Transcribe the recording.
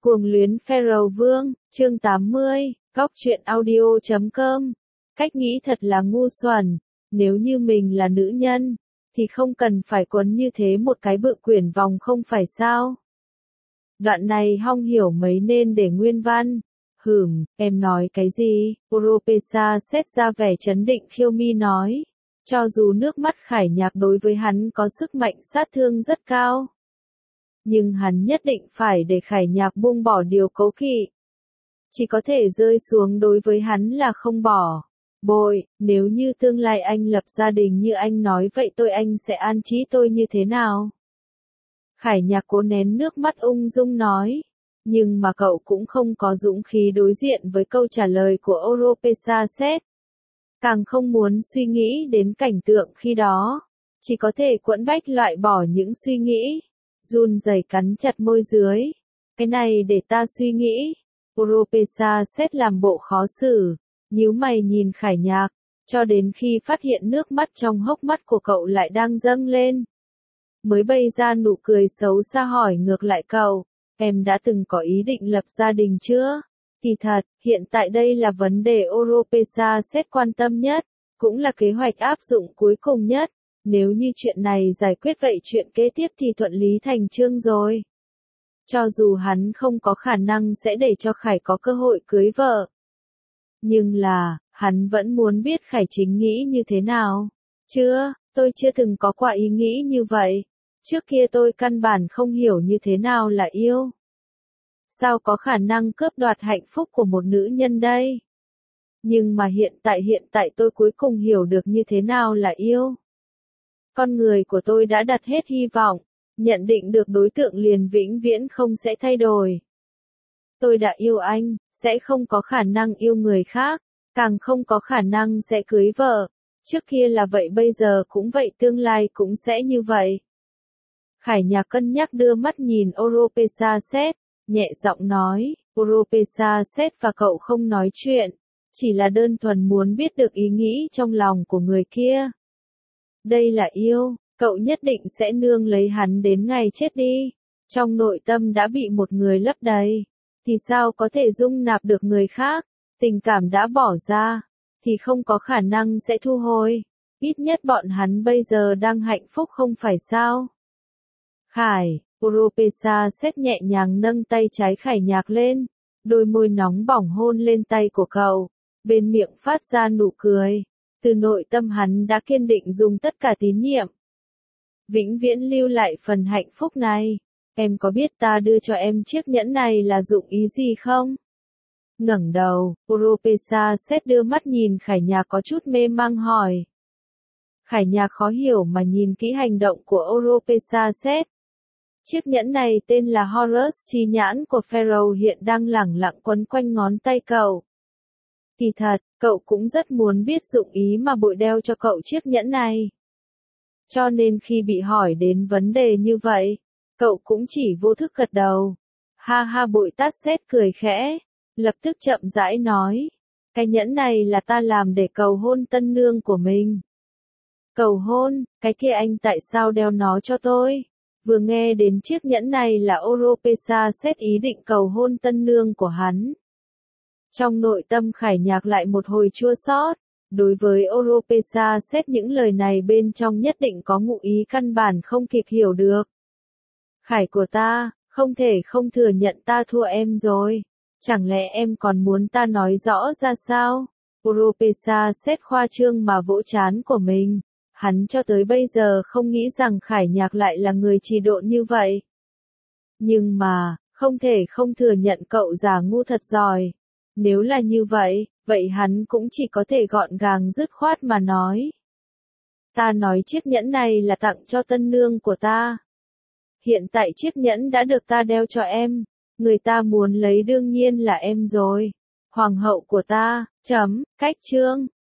Cuồng luyến Pharaoh Vương, chương 80, Góc truyện audio.com. Cách nghĩ thật là ngu xuẩn, nếu như mình là nữ nhân, thì không cần phải quấn như thế một cái bự quyển vòng không phải sao? Đoạn này Hong hiểu mấy nên để nguyên văn. Em nói cái gì? Oropesa xét ra vẻ trấn định khiêu mi nói. Cho dù nước mắt Khải Nhạc đối với hắn có sức mạnh sát thương rất cao, nhưng hắn nhất định phải để Khải Nhạc buông bỏ điều cố kỵ. Chỉ có thể rơi xuống đối với hắn là không bỏ. Bội, nếu như tương lai anh lập gia đình như anh nói vậy anh sẽ an trí tôi như thế nào? Khải Nhạc cố nén nước mắt ung dung nói. Nhưng mà cậu cũng không có dũng khí đối diện với câu trả lời của Oropesa xét. Càng không muốn suy nghĩ đến cảnh tượng khi đó. Chỉ có thể quẫn bách loại bỏ những suy nghĩ. Run rẩy cắn chặt môi dưới. Cái này để ta suy nghĩ. Oropesa xét làm bộ khó xử. Nhíu mày nhìn Khải Nhạc. Cho đến khi phát hiện nước mắt trong hốc mắt của cậu lại đang dâng lên. Mới bày ra nụ cười xấu xa hỏi ngược lại cậu. Em đã từng có ý định lập gia đình chưa? Kỳ thật, hiện tại đây là vấn đề Oropesa xét quan tâm nhất. Cũng là kế hoạch áp dụng cuối cùng nhất. Nếu như chuyện này giải quyết vậy chuyện kế tiếp thì thuận lý thành chương rồi. Cho dù hắn không có khả năng sẽ để cho Khải có cơ hội cưới vợ. Nhưng là, hắn vẫn muốn biết Khải chính nghĩ như thế nào. Tôi chưa từng có qua ý nghĩ như vậy. Trước kia tôi căn bản không hiểu như thế nào là yêu. Sao có khả năng cướp đoạt hạnh phúc của một nữ nhân đây? Nhưng mà hiện tại tôi cuối cùng hiểu được như thế nào là yêu. Con người của tôi đã đặt hết hy vọng, nhận định được đối tượng liền vĩnh viễn không sẽ thay đổi. Tôi đã yêu anh, sẽ không có khả năng yêu người khác, càng không có khả năng sẽ cưới vợ. Trước kia là vậy bây giờ cũng vậy tương lai cũng sẽ như vậy. Khải Nhạc cân nhắc đưa mắt nhìn Oropesa xét, nhẹ giọng nói, Oropesa xét và cậu không nói chuyện, chỉ là đơn thuần muốn biết được ý nghĩ trong lòng của người kia. Đây là yêu, cậu nhất định sẽ nương lấy hắn đến ngày chết đi. Trong nội tâm đã bị một người lấp đầy, thì sao có thể dung nạp được người khác, tình cảm đã bỏ ra, thì không có khả năng sẽ thu hồi. Ít nhất bọn hắn bây giờ đang hạnh phúc không phải sao? Khải, Oropesa xét nhẹ nhàng nâng tay trái Khải Nhạc lên, đôi môi nóng bỏng hôn lên tay của cậu, bên miệng phát ra nụ cười. Từ nội tâm hắn đã kiên định dùng tất cả tín nhiệm. Vĩnh viễn lưu lại phần hạnh phúc này. Em có biết ta đưa cho em chiếc nhẫn này là dụng ý gì không? Ngẩng đầu, Oropesa xét đưa mắt nhìn Khải Nhạc có chút mê mang hỏi. Khải Nhạc khó hiểu mà nhìn kỹ hành động của Oropesa xét. Chiếc nhẫn này tên là Horus chi nhãn của Pharaoh hiện đang lẳng lặng quấn quanh ngón tay cậu. Kỳ thật, cậu cũng rất muốn biết dụng ý mà Bội đeo cho cậu chiếc nhẫn này. Cho nên khi bị hỏi đến vấn đề như vậy, cậu cũng chỉ vô thức gật đầu. Ha ha, Bội tát xét cười khẽ, lập tức chậm rãi nói. Cái nhẫn này là ta làm để cầu hôn tân nương của mình. Cầu hôn, cái kia anh tại sao đeo nó cho tôi? Vừa nghe đến chiếc nhẫn này là Oropesa xét ý định cầu hôn tân nương của hắn. Trong nội tâm Khải Nhạc lại một hồi chua xót. Đối với Oropesa xét những lời này bên trong nhất định có ngụ ý căn bản không kịp hiểu được. Khải của ta, không thể không thừa nhận ta thua em rồi. Chẳng lẽ em còn muốn ta nói rõ ra sao? Oropesa xét khoa trương mà vỗ trán của mình. Hắn cho tới bây giờ không nghĩ rằng Khải Nhạc lại là người trì độn như vậy. Nhưng mà, không thể không thừa nhận cậu giả ngu thật giỏi. Nếu là như vậy, vậy hắn cũng chỉ có thể gọn gàng dứt khoát mà nói. Ta nói chiếc nhẫn này là tặng cho tân nương của ta. Hiện tại chiếc nhẫn đã được ta đeo cho em. Người ta muốn lấy đương nhiên là em rồi. Hoàng hậu của ta, cách chương.